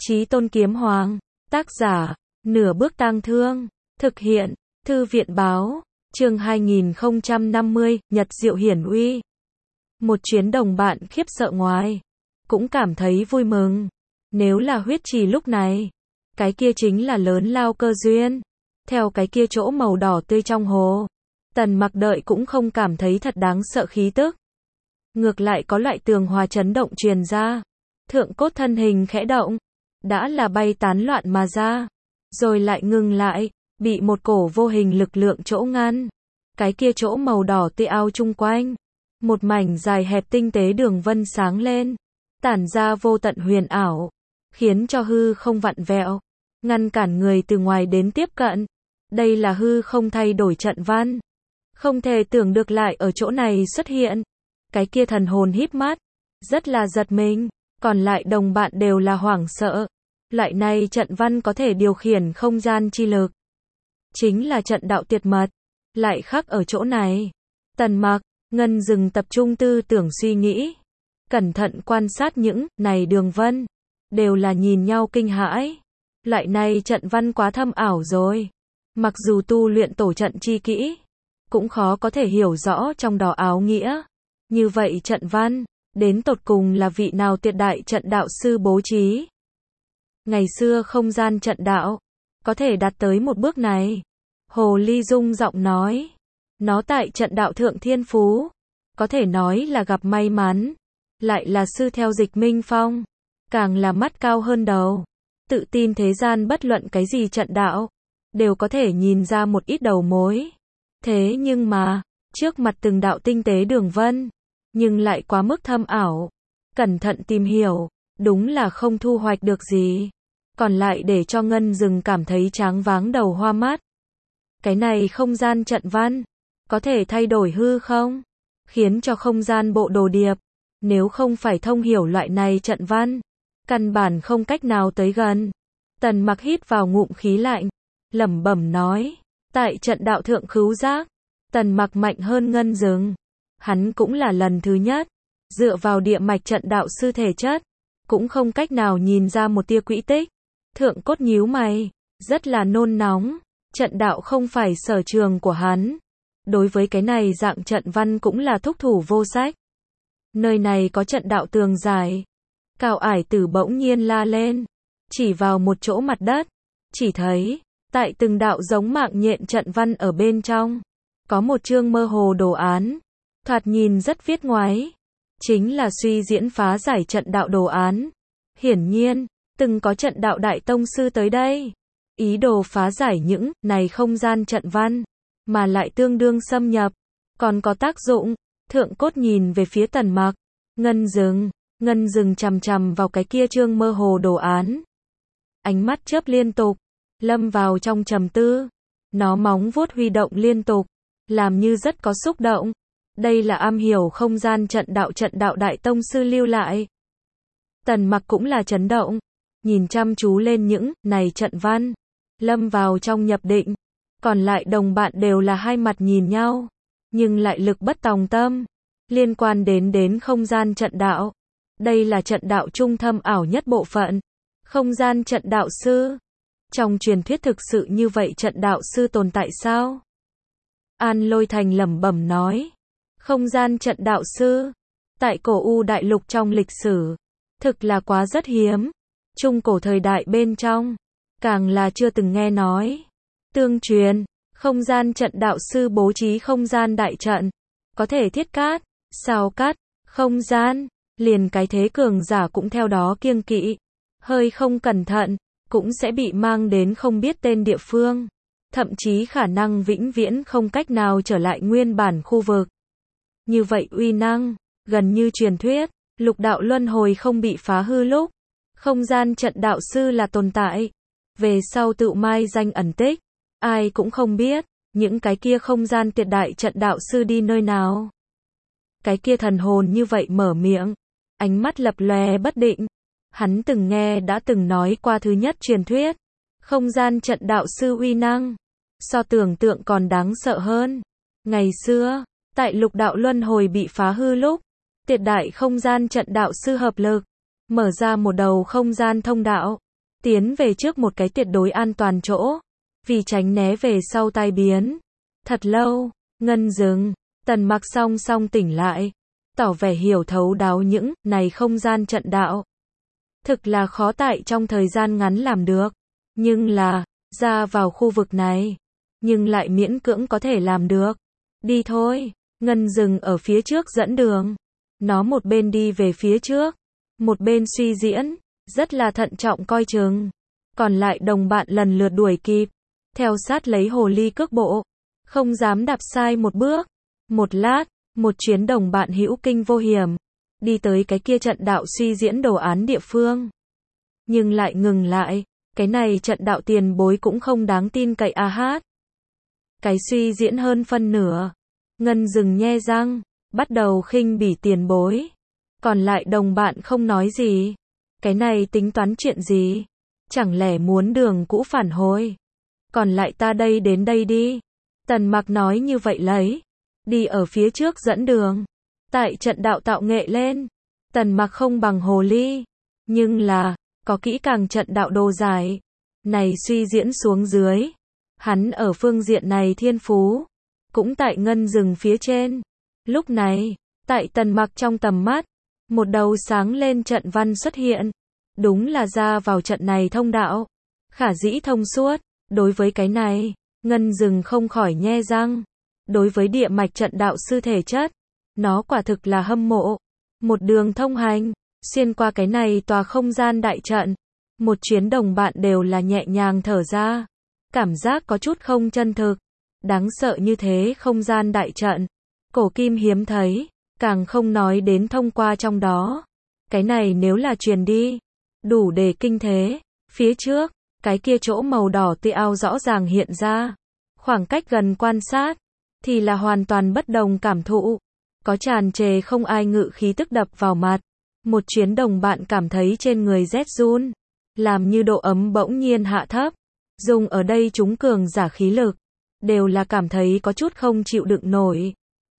Chí Tôn Kiếm Hoàng, tác giả, Nửa Bước Tang Thương, thực hiện, Thư viện báo, chương 2050, Nhật Diệu Hiển Uy. Một chuyến đồng bạn khiếp sợ ngoài, cũng cảm thấy vui mừng. Nếu là huyết trì lúc này, cái kia chính là lớn lao cơ duyên. Theo cái kia chỗ màu đỏ tươi trong hồ, Tần Mặc đợi cũng không cảm thấy thật đáng sợ khí tức. Ngược lại có loại tường hòa chấn động truyền ra. Thượng cốt thân hình khẽ động, đã là bay tán loạn mà ra, rồi lại ngừng lại, bị một cổ vô hình lực lượng chỗ ngăn. Cái kia chỗ màu đỏ tươi ao chung quanh, một mảnh dài hẹp tinh tế đường vân sáng lên, tản ra vô tận huyền ảo, khiến cho hư không vặn vẹo, ngăn cản người từ ngoài đến tiếp cận. Đây là hư không thay đổi trận văn. Không thể tưởng được lại ở chỗ này xuất hiện. Cái kia thần hồn híp mắt, rất là giật mình, còn lại đồng bạn đều là hoảng sợ. Loại này trận văn có thể điều khiển không gian chi lực. Chính là trận đạo tuyệt mật, lại khắc ở chỗ này. Tần Mặc, Ngân dừng tập trung tư tưởng suy nghĩ, cẩn thận quan sát những này đường vân, đều là nhìn nhau kinh hãi. Loại này trận văn quá thâm ảo rồi. Mặc dù tu luyện tổ trận chi kỹ, cũng khó có thể hiểu rõ trong đó áo nghĩa. Như vậy trận văn, đến tột cùng là vị nào tuyệt đại trận đạo sư bố trí? Ngày xưa không gian trận đạo, có thể đạt tới một bước này. Hồ Ly Dung giọng nói, nó tại trận đạo thượng thiên phú, có thể nói là gặp may mắn. Lại là sư theo Dịch Minh Phong, càng là mắt cao hơn đầu. Tự tin thế gian bất luận cái gì trận đạo, đều có thể nhìn ra một ít đầu mối. Thế nhưng mà, trước mặt từng đạo tinh tế đường vân, nhưng lại quá mức thâm ảo. Cẩn thận tìm hiểu, đúng là không thu hoạch được gì. Còn lại để cho Ngân Dừng cảm thấy tráng váng đầu hoa mắt. Cái này không gian trận văn, có thể thay đổi hư không? Khiến cho không gian bộ đồ điệp, nếu không phải thông hiểu loại này trận văn, căn bản không cách nào tới gần. Tần Mặc hít vào ngụm khí lạnh, lẩm bẩm nói, tại trận đạo thượng khứu giác, Tần Mặc mạnh hơn Ngân Dừng. Hắn cũng là lần thứ nhất, dựa vào địa mạch trận đạo sư thể chất, cũng không cách nào nhìn ra một tia quỹ tích. Thượng cốt nhíu mày, rất là nôn nóng, trận đạo không phải sở trường của hắn. Đối với cái này dạng trận văn cũng là thúc thủ vô sách. Nơi này có trận đạo tường dài. Cao Ải Tử bỗng nhiên la lên, chỉ vào một chỗ mặt đất, chỉ thấy, tại từng đạo giống mạng nhện trận văn ở bên trong, có một chương mơ hồ đồ án, thoạt nhìn rất viết ngoáy, chính là suy diễn phá giải trận đạo đồ án. Hiển nhiên, từng có trận đạo đại tông sư tới đây, ý đồ phá giải những này không gian trận văn, mà lại tương đương xâm nhập, còn có tác dụng. Thượng cốt nhìn về phía Tần Mặc, Ngân Dừng chằm chằm vào cái kia chương mơ hồ đồ án. Ánh mắt chớp liên tục, lâm vào trong trầm tư. Nó móng vuốt huy động liên tục, làm như rất có xúc động. Đây là am hiểu không gian trận đạo đại tông sư lưu lại. Tần Mặc cũng là chấn động, nhìn chăm chú lên những này trận văn, lâm vào trong nhập định. Còn lại đồng bạn đều là hai mặt nhìn nhau, nhưng lại lực bất tòng tâm. Liên quan đến không gian trận đạo, đây là trận đạo trung thâm ảo nhất bộ phận. Không gian trận đạo sư, trong truyền thuyết thực sự như vậy trận đạo sư tồn tại sao? An Lôi Thành lẩm bẩm nói, không gian trận đạo sư, tại cổ U đại lục trong lịch sử, thực là quá rất hiếm. Trung cổ thời đại bên trong, càng là chưa từng nghe nói. Tương truyền, không gian trận đạo sư bố trí không gian đại trận, có thể thiết cát, sao cát, không gian, liền cái thế cường giả cũng theo đó kiêng kỵ. Hơi không cẩn thận, cũng sẽ bị mang đến không biết tên địa phương. Thậm chí khả năng vĩnh viễn không cách nào trở lại nguyên bản khu vực. Như vậy uy năng, gần như truyền thuyết, lục đạo luân hồi không bị phá hư lúc. Không gian trận đạo sư là tồn tại. Về sau tự mai danh ẩn tích, ai cũng không biết, những cái kia không gian tuyệt đại trận đạo sư đi nơi nào. Cái kia thần hồn như vậy mở miệng, ánh mắt lập lòe bất định. Hắn từng nghe đã từng nói qua thứ nhất truyền thuyết, không gian trận đạo sư uy năng, so tưởng tượng còn đáng sợ hơn. Ngày xưa, tại lục đạo luân hồi bị phá hư lúc, tuyệt đại không gian trận đạo sư hợp lực, mở ra một đầu không gian thông đạo, tiến về trước một cái tuyệt đối an toàn chỗ, vì tránh né về sau tai biến. Thật lâu, Ngân dừng, Tần Mặc song song tỉnh lại, tỏ vẻ hiểu thấu đáo những này không gian trận đạo. Thực là khó tại trong thời gian ngắn làm được, nhưng là, ra vào khu vực này, nhưng lại miễn cưỡng có thể làm được. Đi thôi, Ngân dừng ở phía trước dẫn đường. Nó một bên đi về phía trước, một bên suy diễn, rất là thận trọng coi chừng. Còn lại đồng bạn lần lượt đuổi kịp, theo sát lấy hồ ly cước bộ, không dám đạp sai một bước. Một lát, một chuyến đồng bạn hữu kinh vô hiểm, đi tới cái kia trận đạo suy diễn đồ án địa phương. Nhưng lại ngừng lại, cái này trận đạo tiền bối cũng không đáng tin cậy a hát. Cái suy diễn hơn phân nửa. Ngân dừng nhe răng, bắt đầu khinh bỉ tiền bối. Còn lại đồng bạn không nói gì. Cái này tính toán chuyện gì? Chẳng lẽ muốn đường cũ phản hồi? Còn lại ta đây đến đây đi. Tần Mặc nói như vậy lấy. Đi ở phía trước dẫn đường. Tại trận đạo tạo nghệ lên. Tần Mặc không bằng hồ ly. Nhưng là, có kỹ càng trận đạo đồ giải. Này suy diễn xuống dưới. Hắn ở phương diện này thiên phú. Cũng tại Ngân dừng phía trên. Lúc này, tại Tần Mặc trong tầm mắt, một đầu sáng lên trận văn xuất hiện. Đúng là ra vào trận này thông đạo. Khả dĩ thông suốt. Đối với cái này, Ngân dừng không khỏi nhe răng. Đối với địa mạch trận đạo sư thể chất, nó quả thực là hâm mộ. Một đường thông hành, xuyên qua cái này tòa không gian đại trận. Một chuyến đồng bạn đều là nhẹ nhàng thở ra. Cảm giác có chút không chân thực. Đáng sợ như thế không gian đại trận. Cổ kim hiếm thấy, càng không nói đến thông qua trong đó. Cái này nếu là truyền đi, đủ để kinh thế. Phía trước, cái kia chỗ màu đỏ tia ao rõ ràng hiện ra. Khoảng cách gần quan sát, thì là hoàn toàn bất đồng cảm thụ. Có tràn trề không ai ngự khí tức đập vào mặt. Một chuyến đồng bạn cảm thấy trên người rét run. Làm như độ ấm bỗng nhiên hạ thấp. Dùng ở đây chúng cường giả khí lực. Đều là cảm thấy có chút không chịu đựng nổi.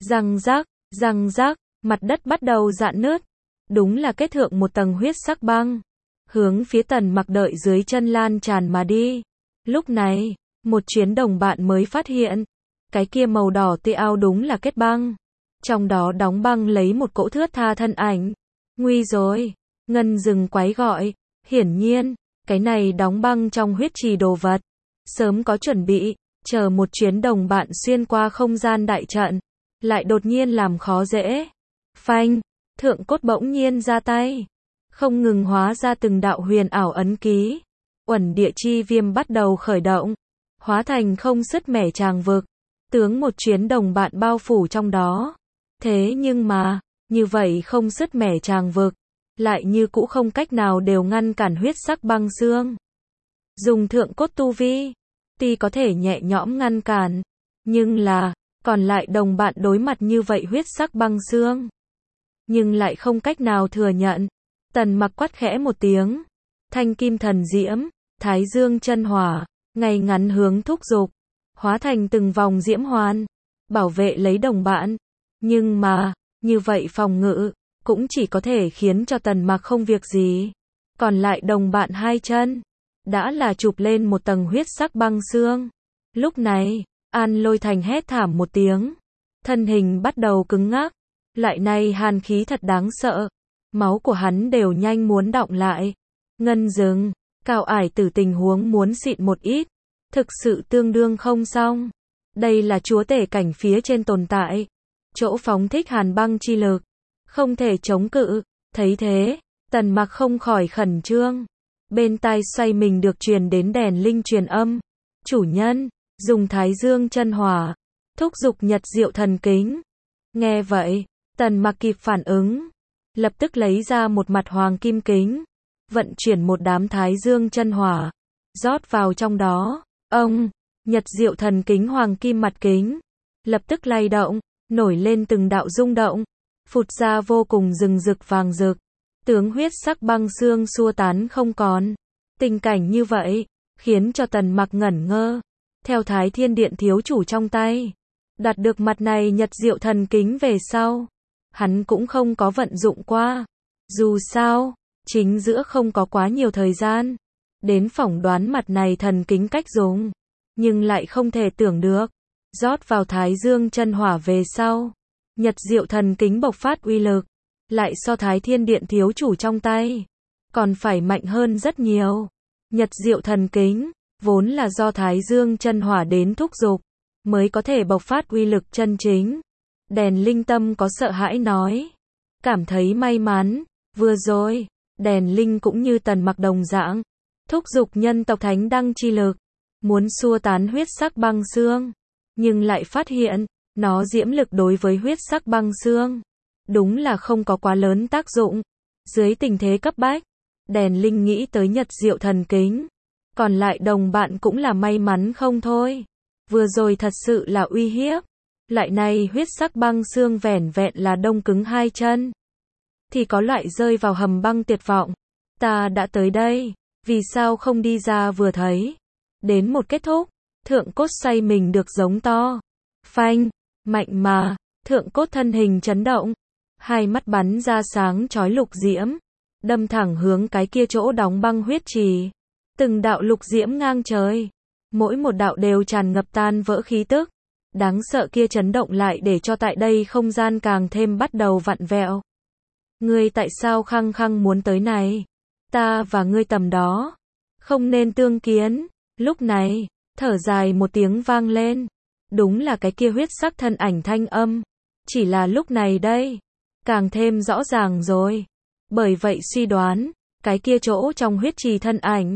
Răng rác, mặt đất bắt đầu rạn nứt. Đúng là kết thượng một tầng huyết sắc băng. Hướng phía Tần Mặc đợi dưới chân lan tràn mà đi. Lúc này, một chuyến đồng bạn mới phát hiện. Cái kia màu đỏ tia ao đúng là kết băng. Trong đó đóng băng lấy một cỗ thướt tha thân ảnh. Nguy rồi. Ngân dừng quái gọi. Hiển nhiên, cái này đóng băng trong huyết trì đồ vật. Sớm có chuẩn bị, chờ một chuyến đồng bạn xuyên qua không gian đại trận. Lại đột nhiên làm khó dễ. Phanh, thượng cốt bỗng nhiên ra tay. Không ngừng hóa ra từng đạo huyền ảo ấn ký. Uẩn địa chi viêm bắt đầu khởi động. Hóa thành không sứt mẻ tràng vực. Tướng một chuyến đồng bạn bao phủ trong đó. Thế nhưng mà, như vậy không sứt mẻ tràng vực. Lại như cũ không cách nào đều ngăn cản huyết sắc băng xương. Dùng thượng cốt tu vi. Tuy có thể nhẹ nhõm ngăn cản. Nhưng là, còn lại đồng bạn đối mặt như vậy huyết sắc băng xương. Nhưng lại không cách nào thừa nhận. Tần Mặc quát khẽ một tiếng. Thanh kim thần diễm, thái dương chân hỏa, ngay ngắn hướng thúc dục. Hóa thành từng vòng diễm hoàn. Bảo vệ lấy đồng bạn. Nhưng mà, như vậy phòng ngự, cũng chỉ có thể khiến cho Tần Mặc không việc gì. Còn lại đồng bạn hai chân, đã là chụp lên một tầng huyết sắc băng xương. Lúc này, An Lôi Thành hét thảm một tiếng. Thân hình bắt đầu cứng ngắc. Loại này hàn khí thật đáng sợ. Máu của hắn đều nhanh muốn đọng lại. Ngân dừng, Cao Ải Tử tình huống muốn xịn một ít. Thực sự tương đương không xong. Đây là chúa tể cảnh phía trên tồn tại. Chỗ phóng thích hàn băng chi lực. Không thể chống cự. Thấy thế, Tần Mặc không khỏi khẩn trương. Bên tai xoay mình được truyền đến đèn linh truyền âm. Chủ nhân, dùng thái dương chân hỏa. Thúc dục nhật diệu thần kính. Nghe vậy, Tần Mặc kịp phản ứng. Lập tức lấy ra một mặt hoàng kim kính. Vận chuyển một đám thái dương chân hỏa. Rót vào trong đó. Ông, nhật diệu thần kính hoàng kim mặt kính. Lập tức lay động, nổi lên từng đạo rung động. Phụt ra vô cùng rừng rực vàng rực. Tướng huyết sắc băng xương xua tán không còn. Tình cảnh như vậy, khiến cho Tần Mặc ngẩn ngơ. Theo Thái Thiên Điện thiếu chủ trong tay. Đạt được mặt này nhật diệu thần kính về sau. Hắn cũng không có vận dụng qua. Dù sao, chính giữa không có quá nhiều thời gian. đến phỏng đoán mặt này thần kính cách dùng, nhưng lại không thể tưởng được, rót vào Thái Dương chân hỏa về sau, Nhật Diệu thần kính bộc phát uy lực, lại so Thái Thiên Điện thiếu chủ trong tay, còn phải mạnh hơn rất nhiều. Nhật Diệu thần kính, vốn là do Thái Dương chân hỏa đến thúc giục, mới có thể bộc phát uy lực chân chính. Đèn Linh Tâm có sợ hãi nói, cảm thấy may mắn, vừa rồi, Đèn Linh cũng như Tần Mặc đồng dạng, thúc giục nhân tộc thánh đăng chi lực, muốn xua tán huyết sắc băng xương, nhưng lại phát hiện, nó diễm lực đối với huyết sắc băng xương, đúng là không có quá lớn tác dụng. Dưới tình thế cấp bách, Đèn Linh nghĩ tới Nhật Diệu thần kính, còn lại đồng bạn cũng là may mắn không thôi. Vừa rồi thật sự là uy hiếp, lại này huyết sắc băng xương vẻn vẹn là đông cứng hai chân, thì có loại rơi vào hầm băng tuyệt vọng. Ta đã tới đây, vì sao không đi ra vừa thấy. Đến một kết thúc, thượng cốt xoay mình được giống to. Phanh, mạnh mà, thượng cốt thân hình chấn động. Hai mắt bắn ra sáng chói lục diễm, đâm thẳng hướng cái kia chỗ đóng băng huyết trì. Từng đạo lục diễm ngang trời, mỗi một đạo đều tràn ngập tan vỡ khí tức. Đáng sợ kia chấn động lại để cho tại đây không gian càng thêm bắt đầu vặn vẹo. Ngươi tại sao khăng khăng muốn tới này? Ta và ngươi tầm đó, không nên tương kiến. Lúc này, thở dài một tiếng vang lên. Đúng là cái kia huyết sắc thân ảnh thanh âm. Chỉ là lúc này đây, càng thêm rõ ràng rồi. Bởi vậy suy đoán, cái kia chỗ trong huyết trì thân ảnh,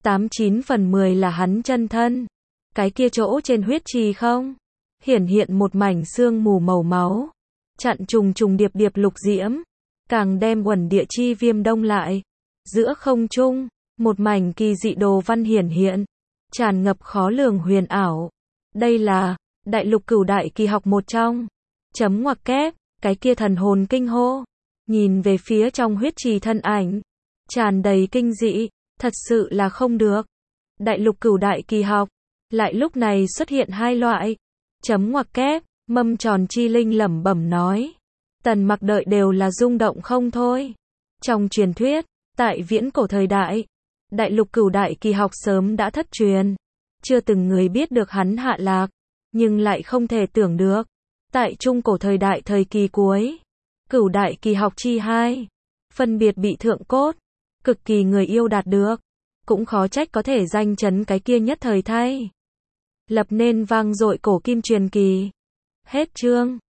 89 phần 10 là hắn chân thân. Cái kia chỗ trên huyết trì không? Hiển hiện một mảnh sương mù màu máu, chặn trùng trùng điệp điệp lục diễm, càng đem uẩn địa chi viêm đông lại. Giữa không trung, một mảnh kỳ dị đồ văn hiển hiện, tràn ngập khó lường huyền ảo. Đây là đại lục cửu đại kỳ học một trong. Chấm ngoặc kép, cái kia thần hồn kinh hô, nhìn về phía trong huyết trì thân ảnh, tràn đầy kinh dị, thật sự là không được. Đại lục cửu đại kỳ học, lại lúc này xuất hiện hai loại. Chấm ngoặc kép, mâm tròn chi linh lẩm bẩm nói. Tần Mặc đợi đều là rung động không thôi. Trong truyền thuyết, tại viễn cổ thời đại, đại lục cửu đại kỳ học sớm đã thất truyền. Chưa từng người biết được hắn hạ lạc, nhưng lại không thể tưởng được. Tại trung cổ thời đại thời kỳ cuối, cửu đại kỳ học chi hai, phân biệt bị thượng cốt, cực kỳ người yêu đạt được. Cũng khó trách có thể danh chấn cái kia nhất thời thay. Lập nên vang dội cổ kim truyền kỳ. Hết chương.